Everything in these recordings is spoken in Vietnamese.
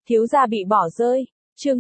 Thiếu gia bị bỏ rơi. Chương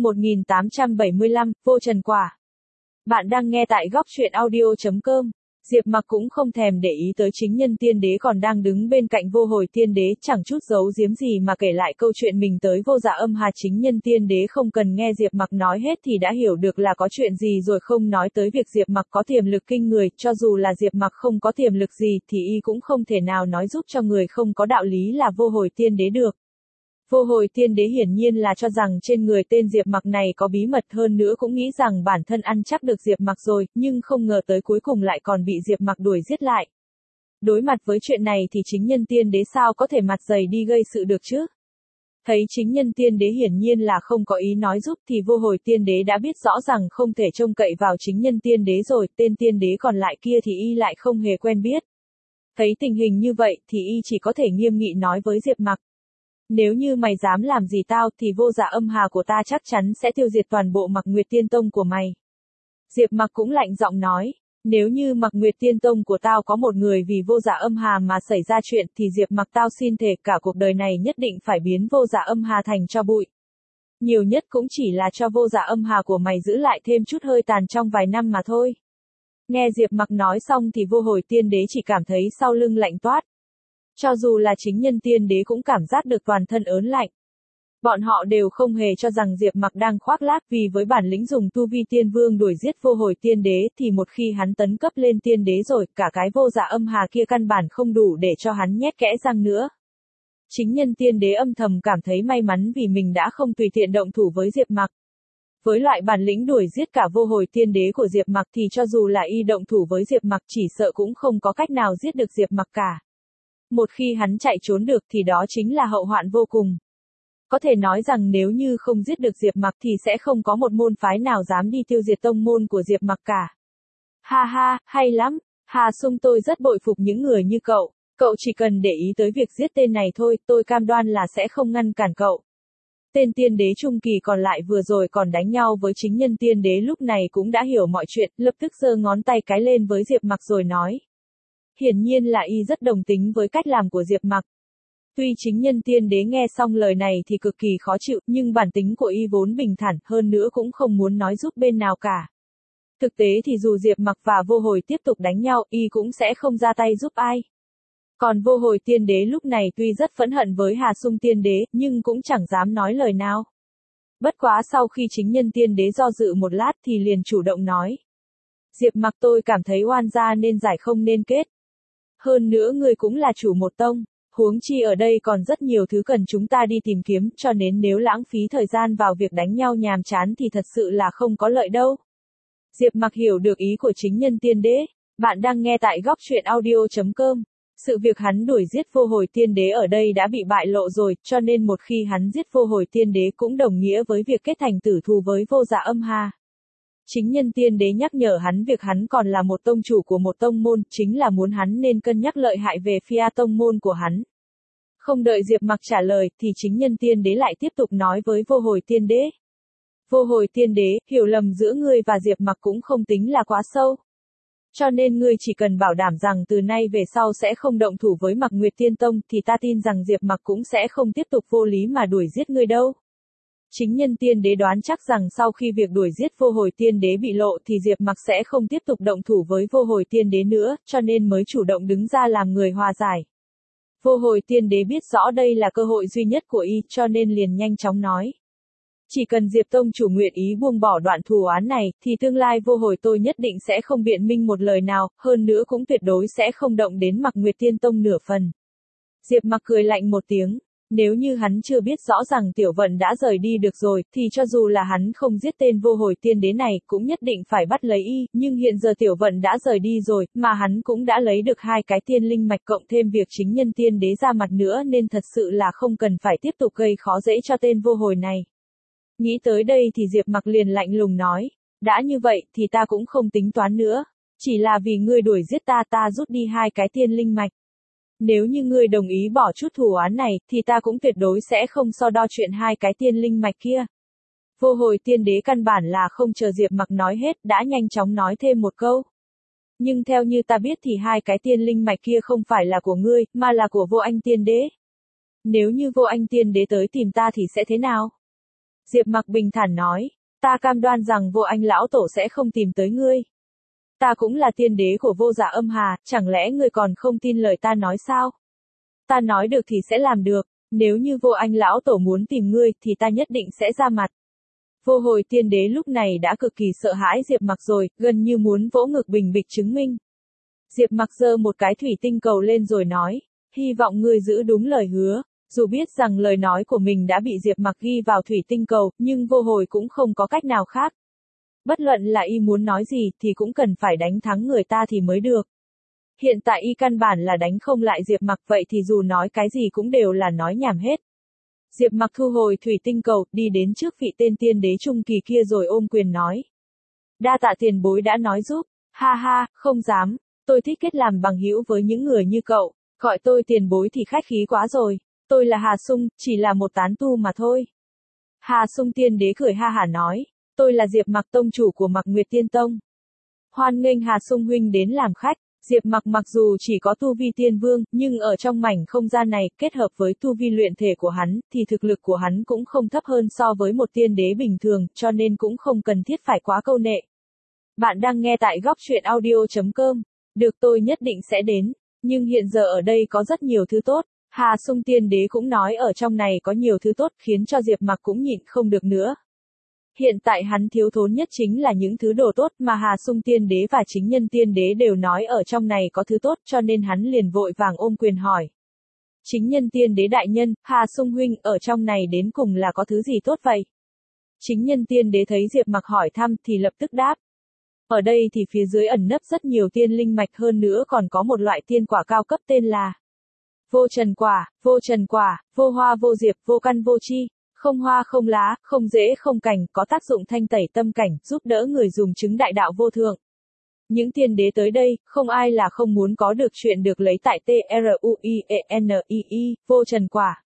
1875, vô trần quả. Bạn đang nghe tại góc truyện audio.com. Diệp Mặc cũng không thèm để ý tới chính nhân tiên đế còn đang đứng bên cạnh vô hồi tiên đế, chẳng chút giấu giếm gì mà kể lại câu chuyện mình tới vô dạ âm hà. Chính nhân tiên đế không cần nghe Diệp Mặc nói hết thì đã hiểu được là có chuyện gì rồi, không nói tới việc Diệp Mặc có tiềm lực kinh người, cho dù là Diệp Mặc không có tiềm lực gì thì y cũng không thể nào nói giúp cho người không có đạo lý là vô hồi tiên đế được. Vô hồi tiên đế hiển nhiên là cho rằng trên người tên Diệp Mặc này có bí mật, hơn nữa cũng nghĩ rằng bản thân ăn chắc được Diệp Mặc rồi, nhưng không ngờ tới cuối cùng lại còn bị Diệp Mặc đuổi giết lại. Đối mặt với chuyện này thì chính nhân tiên đế sao có thể mặt dày đi gây sự được chứ? Thấy chính nhân tiên đế hiển nhiên là không có ý nói giúp thì vô hồi tiên đế đã biết rõ rằng không thể trông cậy vào chính nhân tiên đế rồi, tên tiên đế còn lại kia thì y lại không hề quen biết. Thấy tình hình như vậy thì y chỉ có thể nghiêm nghị nói với Diệp Mặc. Nếu như mày dám làm gì tao thì vô dạ âm hà của ta chắc chắn sẽ tiêu diệt toàn bộ Mặc Nguyệt Tiên Tông của mày. Diệp Mặc cũng lạnh giọng nói, nếu như Mặc Nguyệt Tiên Tông của tao có một người vì vô dạ âm hà mà xảy ra chuyện thì Diệp Mặc tao xin thề cả cuộc đời này nhất định phải biến vô dạ âm hà thành tro bụi. Nhiều nhất cũng chỉ là cho vô dạ âm hà của mày giữ lại thêm chút hơi tàn trong vài năm mà thôi. Nghe Diệp Mặc nói xong thì vô hồi tiên đế chỉ cảm thấy sau lưng lạnh toát. Cho dù là chính nhân tiên đế cũng cảm giác được toàn thân ớn lạnh. Bọn họ đều không hề cho rằng Diệp Mặc đang khoác lác, vì với bản lĩnh dùng tu vi tiên vương đuổi giết vô hồi tiên đế thì một khi hắn tấn cấp lên tiên đế rồi, cả cái vô dạ âm hà kia căn bản không đủ để cho hắn nhét kẽ răng nữa. Chính nhân tiên đế âm thầm cảm thấy may mắn vì mình đã không tùy tiện động thủ với Diệp Mặc. Với loại bản lĩnh đuổi giết cả vô hồi tiên đế của Diệp Mặc thì cho dù là y động thủ với Diệp Mặc chỉ sợ cũng không có cách nào giết được Diệp Mặc cả. Một khi hắn chạy trốn được thì đó chính là hậu hoạn vô cùng. Có thể nói rằng nếu như không giết được Diệp Mặc thì sẽ không có một môn phái nào dám đi tiêu diệt tông môn của Diệp Mặc cả. Ha ha, hay lắm, Hà Sung, tôi rất bội phục những người như cậu. Cậu chỉ cần để ý tới việc giết tên này thôi, tôi cam đoan là sẽ không ngăn cản cậu. Tên tiên đế trung kỳ còn lại vừa rồi còn đánh nhau với chính nhân tiên đế lúc này cũng đã hiểu mọi chuyện, lập tức giơ ngón tay cái lên với Diệp Mặc rồi nói. Hiển nhiên là y rất đồng tính với cách làm của Diệp Mặc. Tuy chính nhân tiên đế nghe xong lời này thì cực kỳ khó chịu, nhưng bản tính của y vốn bình thản, hơn nữa cũng không muốn nói giúp bên nào cả. Thực tế thì dù Diệp Mặc và vô hồi tiếp tục đánh nhau, y cũng sẽ không ra tay giúp ai. Còn vô hồi tiên đế lúc này tuy rất phẫn hận với Hà Sung tiên đế, nhưng cũng chẳng dám nói lời nào. Bất quá sau khi chính nhân tiên đế do dự một lát thì liền chủ động nói. Diệp Mặc, tôi cảm thấy oan gia nên giải không nên kết. Hơn nữa ngươi cũng là chủ một tông, huống chi ở đây còn rất nhiều thứ cần chúng ta đi tìm kiếm, cho nên nếu lãng phí thời gian vào việc đánh nhau nhàm chán thì thật sự là không có lợi đâu. Diệp Mặc hiểu được ý của chính nhân tiên đế. Bạn đang nghe tại góc truyện audio.com. Sự việc hắn đuổi giết vô hồi tiên đế ở đây đã bị bại lộ rồi, cho nên một khi hắn giết vô hồi tiên đế cũng đồng nghĩa với việc kết thành tử thù với vô dạ âm hà. Chính nhân tiên đế nhắc nhở hắn việc hắn còn là một tông chủ của một tông môn, chính là muốn hắn nên cân nhắc lợi hại về phía tông môn của hắn. Không đợi Diệp Mặc trả lời thì chính nhân tiên đế lại tiếp tục nói với vô hồi tiên đế. Vô hồi tiên đế, hiểu lầm giữa ngươi và Diệp Mặc cũng không tính là quá sâu. Cho nên ngươi chỉ cần bảo đảm rằng từ nay về sau sẽ không động thủ với Mặc Nguyệt Tiên Tông thì ta tin rằng Diệp Mặc cũng sẽ không tiếp tục vô lý mà đuổi giết ngươi đâu. Chính nhân tiên đế đoán chắc rằng sau khi việc đuổi giết vô hồi tiên đế bị lộ thì Diệp Mặc sẽ không tiếp tục động thủ với vô hồi tiên đế nữa, cho nên mới chủ động đứng ra làm người hòa giải. Vô hồi tiên đế biết rõ đây là cơ hội duy nhất của y, cho nên liền nhanh chóng nói. Chỉ cần Diệp Tông chủ nguyện ý buông bỏ đoạn thù oán này, thì tương lai vô hồi tôi nhất định sẽ không biện minh một lời nào, hơn nữa cũng tuyệt đối sẽ không động đến Mặc Nguyệt Tiên Tông nửa phần. Diệp Mặc cười lạnh một tiếng. Nếu như hắn chưa biết rõ rằng Tiểu Vận đã rời đi được rồi, thì cho dù là hắn không giết tên vô hồi tiên đế này, cũng nhất định phải bắt lấy y, nhưng hiện giờ Tiểu Vận đã rời đi rồi, mà hắn cũng đã lấy được 2 cái tiên linh mạch cộng thêm việc chính nhân tiên đế ra mặt nữa nên thật sự là không cần phải tiếp tục gây khó dễ cho tên vô hồi này. Nghĩ tới đây thì Diệp Mặc liền lạnh lùng nói, đã như vậy thì ta cũng không tính toán nữa, chỉ là vì ngươi đuổi giết ta, ta rút đi 2 cái tiên linh mạch. Nếu như ngươi đồng ý bỏ chút thù oán này, thì ta cũng tuyệt đối sẽ không so đo chuyện 2 cái tiên linh mạch kia. Vô hồi tiên đế căn bản là không chờ Diệp Mặc nói hết, đã nhanh chóng nói thêm một câu. Nhưng theo như ta biết thì 2 cái tiên linh mạch kia không phải là của ngươi, mà là của Vô Anh tiên đế. Nếu như Vô Anh tiên đế tới tìm ta thì sẽ thế nào? Diệp Mặc bình thản nói, ta cam đoan rằng Vô Anh lão tổ sẽ không tìm tới ngươi. Ta cũng là tiên đế của Vô Dạ Âm Hà, chẳng lẽ ngươi còn không tin lời ta nói sao? Ta nói được thì sẽ làm được, nếu như Vô Anh lão tổ muốn tìm ngươi thì ta nhất định sẽ ra mặt. Vô Hồi tiên đế lúc này đã cực kỳ sợ hãi Diệp Mặc rồi, gần như muốn vỗ ngực bình bịch chứng minh. Diệp Mặc giơ một cái thủy tinh cầu lên rồi nói, hy vọng ngươi giữ đúng lời hứa. Dù biết rằng lời nói của mình đã bị Diệp Mặc ghi vào thủy tinh cầu, nhưng Vô Hồi cũng không có cách nào khác. Bất luận là y muốn nói gì thì cũng cần phải đánh thắng người ta thì mới được. Hiện tại y căn bản là đánh không lại Diệp Mặc, vậy thì dù nói cái gì cũng đều là nói nhảm hết. Diệp Mặc thu hồi thủy tinh cầu, đi đến trước vị tên tiên đế trung kỳ kia rồi ôm quyền nói. Đa tạ tiền bối đã nói giúp, ha ha, không dám, tôi thích kết làm bằng hữu với những người như cậu, gọi tôi tiền bối thì khách khí quá rồi, tôi là Hà Sung, chỉ là một tán tu mà thôi. Hà Sung tiên đế cười ha hả nói, tôi là Diệp Mặc tông chủ của Mặc Nguyệt Tiên Tông. Hoan nghênh Hà Sung huynh đến làm khách. Diệp Mặc mặc dù chỉ có tu vi tiên vương, nhưng ở trong mảnh không gian này, kết hợp với tu vi luyện thể của hắn, thì thực lực của hắn cũng không thấp hơn so với một tiên đế bình thường, cho nên cũng không cần thiết phải quá câu nệ. Bạn đang nghe tại góc truyện audio.com. Được, tôi nhất định sẽ đến, nhưng hiện giờ ở đây có rất nhiều thứ tốt. Hà Sung tiên đế cũng nói ở trong này có nhiều thứ tốt, khiến cho Diệp Mặc cũng nhịn không được nữa. Hiện tại hắn thiếu thốn nhất chính là những thứ đồ tốt mà Hà Sung tiên đế và chính nhân tiên đế đều nói ở trong này có thứ tốt, cho nên hắn liền vội vàng ôm quyền hỏi. Chính nhân tiên đế đại nhân, Hà Sung huynh, ở trong này đến cùng là có thứ gì tốt vậy? Chính nhân tiên đế thấy Diệp Mặc hỏi thăm thì lập tức đáp. Ở đây thì phía dưới ẩn nấp rất nhiều tiên linh mạch, hơn nữa còn có một loại tiên quả cao cấp tên là vô trần quả, vô hoa vô diệp, vô căn vô chi. Không hoa không lá, không rễ không cành, có tác dụng thanh tẩy tâm cảnh, giúp đỡ người dùng chứng đại đạo vô thượng. Những tiên đế tới đây, không ai là không muốn có được chuyện được lấy tại TRUIENII, vô trần quả.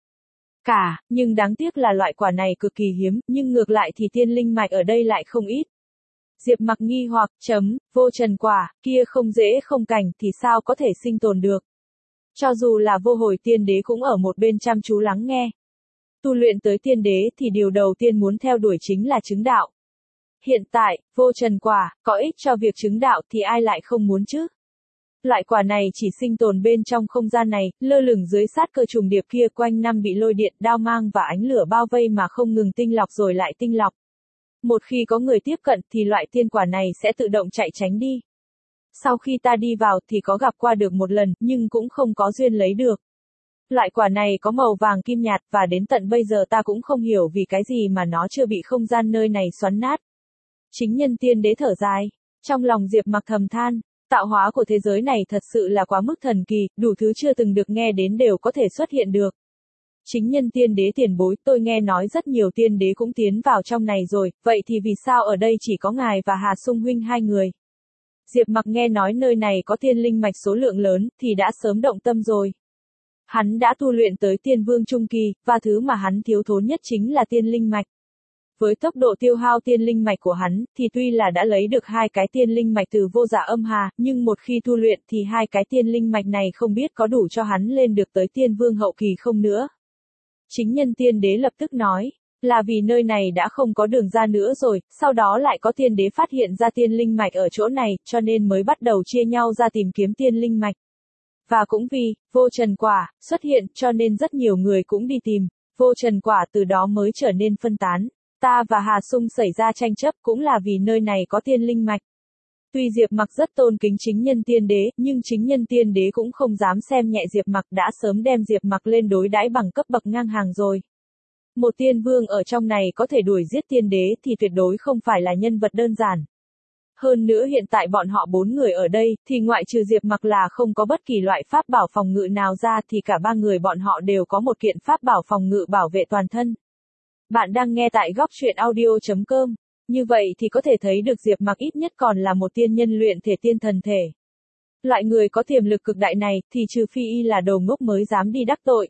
Nhưng đáng tiếc là loại quả này cực kỳ hiếm, nhưng ngược lại thì tiên linh mạch ở đây lại không ít. Diệp Mặc nghi hoặc, vô trần quả, kia không rễ không cành thì sao có thể sinh tồn được. Cho dù là Vô Hồi tiên đế cũng ở một bên chăm chú lắng nghe. Tu luyện tới tiên đế thì điều đầu tiên muốn theo đuổi chính là chứng đạo. Hiện tại, vô trần quả, có ích cho việc chứng đạo thì ai lại không muốn chứ? Loại quả này chỉ sinh tồn bên trong không gian này, lơ lửng dưới sát cơ trùng điệp kia, quanh năm bị lôi điện, đao mang và ánh lửa bao vây mà không ngừng tinh lọc rồi lại tinh lọc. Một khi có người tiếp cận thì loại tiên quả này sẽ tự động chạy tránh đi. Sau khi ta đi vào thì có gặp qua được một lần, nhưng cũng không có duyên lấy được. Loại quả này có màu vàng kim nhạt và đến tận bây giờ ta cũng không hiểu vì cái gì mà nó chưa bị không gian nơi này xoắn nát. Chính nhân tiên đế thở dài. Trong lòng Diệp Mặc thầm than, tạo hóa của thế giới này thật sự là quá mức thần kỳ, đủ thứ chưa từng được nghe đến đều có thể xuất hiện được. Chính nhân tiên đế tiền bối, tôi nghe nói rất nhiều tiên đế cũng tiến vào trong này rồi, vậy thì vì sao ở đây chỉ có ngài và Hà Sung huynh hai người? Diệp Mặc nghe nói nơi này có tiên linh mạch số lượng lớn, thì đã sớm động tâm rồi. Hắn đã tu luyện tới tiên vương trung kỳ, và thứ mà hắn thiếu thốn nhất chính là tiên linh mạch. Với tốc độ tiêu hao tiên linh mạch của hắn, thì tuy là đã lấy được 2 cái tiên linh mạch từ Vô Dạ Âm Hà, nhưng một khi tu luyện thì 2 cái tiên linh mạch này không biết có đủ cho hắn lên được tới tiên vương hậu kỳ không nữa. Chính nhân tiên đế lập tức nói, là vì nơi này đã không có đường ra nữa rồi, sau đó lại có tiên đế phát hiện ra tiên linh mạch ở chỗ này, cho nên mới bắt đầu chia nhau ra tìm kiếm tiên linh mạch. Và cũng vì vô trần quả xuất hiện cho nên rất nhiều người cũng đi tìm vô trần quả, từ đó mới trở nên phân tán. Ta và Hà Sung xảy ra tranh chấp cũng là vì nơi này có tiên linh mạch. Tuy Diệp Mặc rất tôn kính chính nhân tiên đế, nhưng chính nhân tiên đế cũng không dám xem nhẹ Diệp Mặc, đã sớm đem Diệp Mặc lên đối đãi bằng cấp bậc ngang hàng rồi. Một tiên vương ở trong này có thể đuổi giết tiên đế thì tuyệt đối không phải là nhân vật đơn giản. Hơn nữa hiện tại bọn họ 4 người ở đây, thì ngoại trừ Diệp Mặc là không có bất kỳ loại pháp bảo phòng ngự nào ra thì cả 3 người bọn họ đều có một kiện pháp bảo phòng ngự bảo vệ toàn thân. Bạn đang nghe tại góc truyện audio.com. Như vậy thì có thể thấy được Diệp Mặc ít nhất còn là một tiên nhân luyện thể tiên thần thể. Loại người có tiềm lực cực đại này thì trừ phi y là đồ ngốc mới dám đi đắc tội.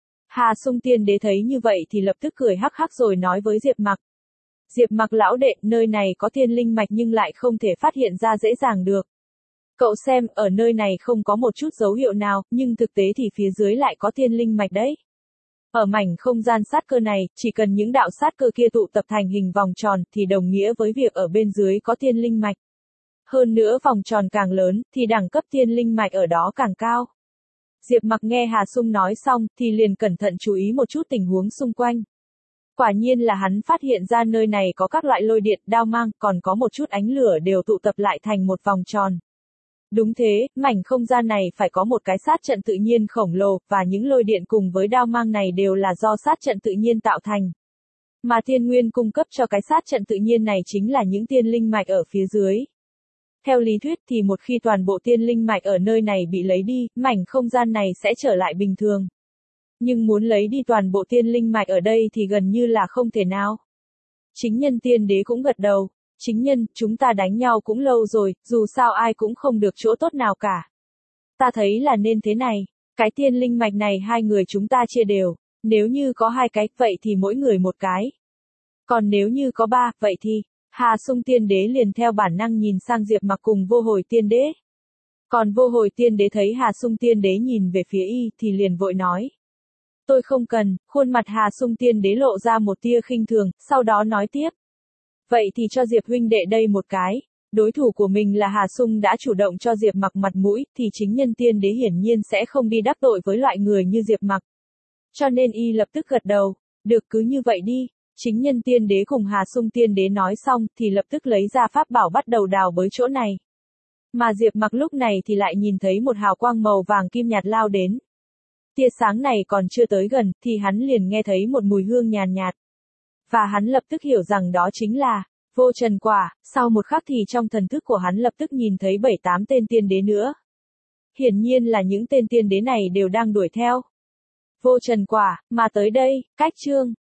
Hà Sung tiên đế thấy như vậy thì lập tức cười hắc hắc rồi nói với Diệp Mặc. Diệp Mặc lão đệ, nơi này có tiên linh mạch nhưng lại không thể phát hiện ra dễ dàng được. Cậu xem, ở nơi này không có một chút dấu hiệu nào, nhưng thực tế thì phía dưới lại có tiên linh mạch đấy. Ở mảnh không gian sát cơ này, chỉ cần những đạo sát cơ kia tụ tập thành hình vòng tròn thì đồng nghĩa với việc ở bên dưới có tiên linh mạch. Hơn nữa vòng tròn càng lớn thì đẳng cấp tiên linh mạch ở đó càng cao. Diệp Mặc nghe Hà Sung nói xong thì liền cẩn thận chú ý một chút tình huống xung quanh. Quả nhiên là hắn phát hiện ra nơi này có các loại lôi điện, đao mang, còn có một chút ánh lửa đều tụ tập lại thành một vòng tròn. Đúng thế, mảnh không gian này phải có một cái sát trận tự nhiên khổng lồ, và những lôi điện cùng với đao mang này đều là do sát trận tự nhiên tạo thành. Mà thiên nguyên cung cấp cho cái sát trận tự nhiên này chính là những tiên linh mạch ở phía dưới. Theo lý thuyết thì một khi toàn bộ tiên linh mạch ở nơi này bị lấy đi, mảnh không gian này sẽ trở lại bình thường. Nhưng muốn lấy đi toàn bộ tiên linh mạch ở đây thì gần như là không thể nào. Chính nhân tiên đế cũng gật đầu. Chính nhân, chúng ta đánh nhau cũng lâu rồi, dù sao ai cũng không được chỗ tốt nào cả. Ta thấy là nên thế này, cái tiên linh mạch này hai người chúng ta chia đều, nếu như có hai cái, vậy thì mỗi người một cái. Còn nếu như có ba, vậy thì, Hà Sung tiên đế liền theo bản năng nhìn sang Diệp Mặc cùng Vô Hồi tiên đế. Còn Vô Hồi tiên đế thấy Hà Sung tiên đế nhìn về phía y thì liền vội nói. Tôi không cần, khuôn mặt Hà Sung tiên đế lộ ra một tia khinh thường, sau đó nói tiếp. Vậy thì cho Diệp huynh đệ đây một cái, đối thủ của mình là Hà Sung đã chủ động cho Diệp Mặc mặt mũi, thì chính nhân tiên đế hiển nhiên sẽ không đi đắc tội với loại người như Diệp Mặc. Cho nên y lập tức gật đầu, được cứ như vậy đi, chính nhân tiên đế cùng Hà Sung tiên đế nói xong thì lập tức lấy ra pháp bảo bắt đầu đào bới chỗ này. Mà Diệp Mặc lúc này thì lại nhìn thấy một hào quang màu vàng kim nhạt lao đến. Tia sáng này còn chưa tới gần thì hắn liền nghe thấy một mùi hương nhàn nhạt. Và hắn lập tức hiểu rằng đó chính là vô trần quả, sau một khắc thì trong thần thức của hắn lập tức nhìn thấy 7-8 tên tiên đế nữa. Hiển nhiên là những tên tiên đế này đều đang đuổi theo vô trần quả, mà tới đây, cách chương